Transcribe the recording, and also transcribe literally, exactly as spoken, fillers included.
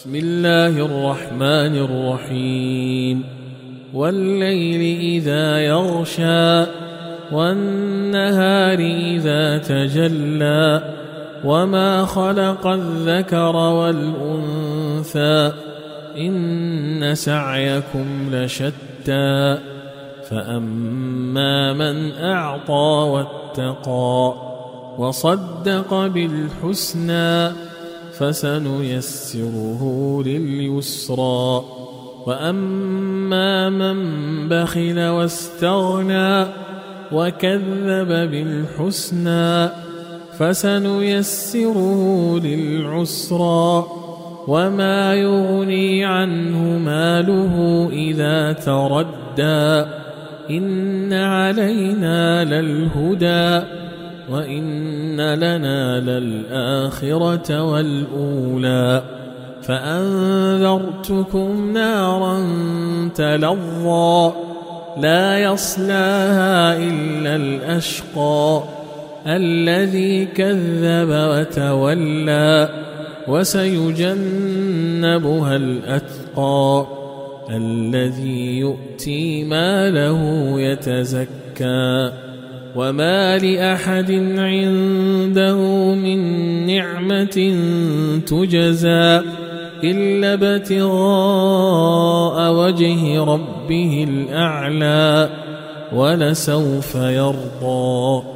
بسم الله الرحمن الرحيم والليل إذا يغشى والنهار إذا تجلى وما خلق الذكر والأنثى إن سعيكم لشتى فأما من أعطى واتقى وصدق بالحسنى فسنيسره لليسرى وأما من بخل واستغنى وكذب بالحسنى فسنيسره للعسرى وما يغني عنه ماله إذا تردى إن علينا للهدى وإن لنا للآخرة والأولى فأنذرتكم نارا تلظى لا يصلاها إلا الأشقى الذي كذب وتولى وسيجنبها الأتقى الذي يؤتي ماله يتزكى وما لأحد عنده من نعمة تجزى إلا ابتغاء وجه ربه الأعلى ولسوف يرضى.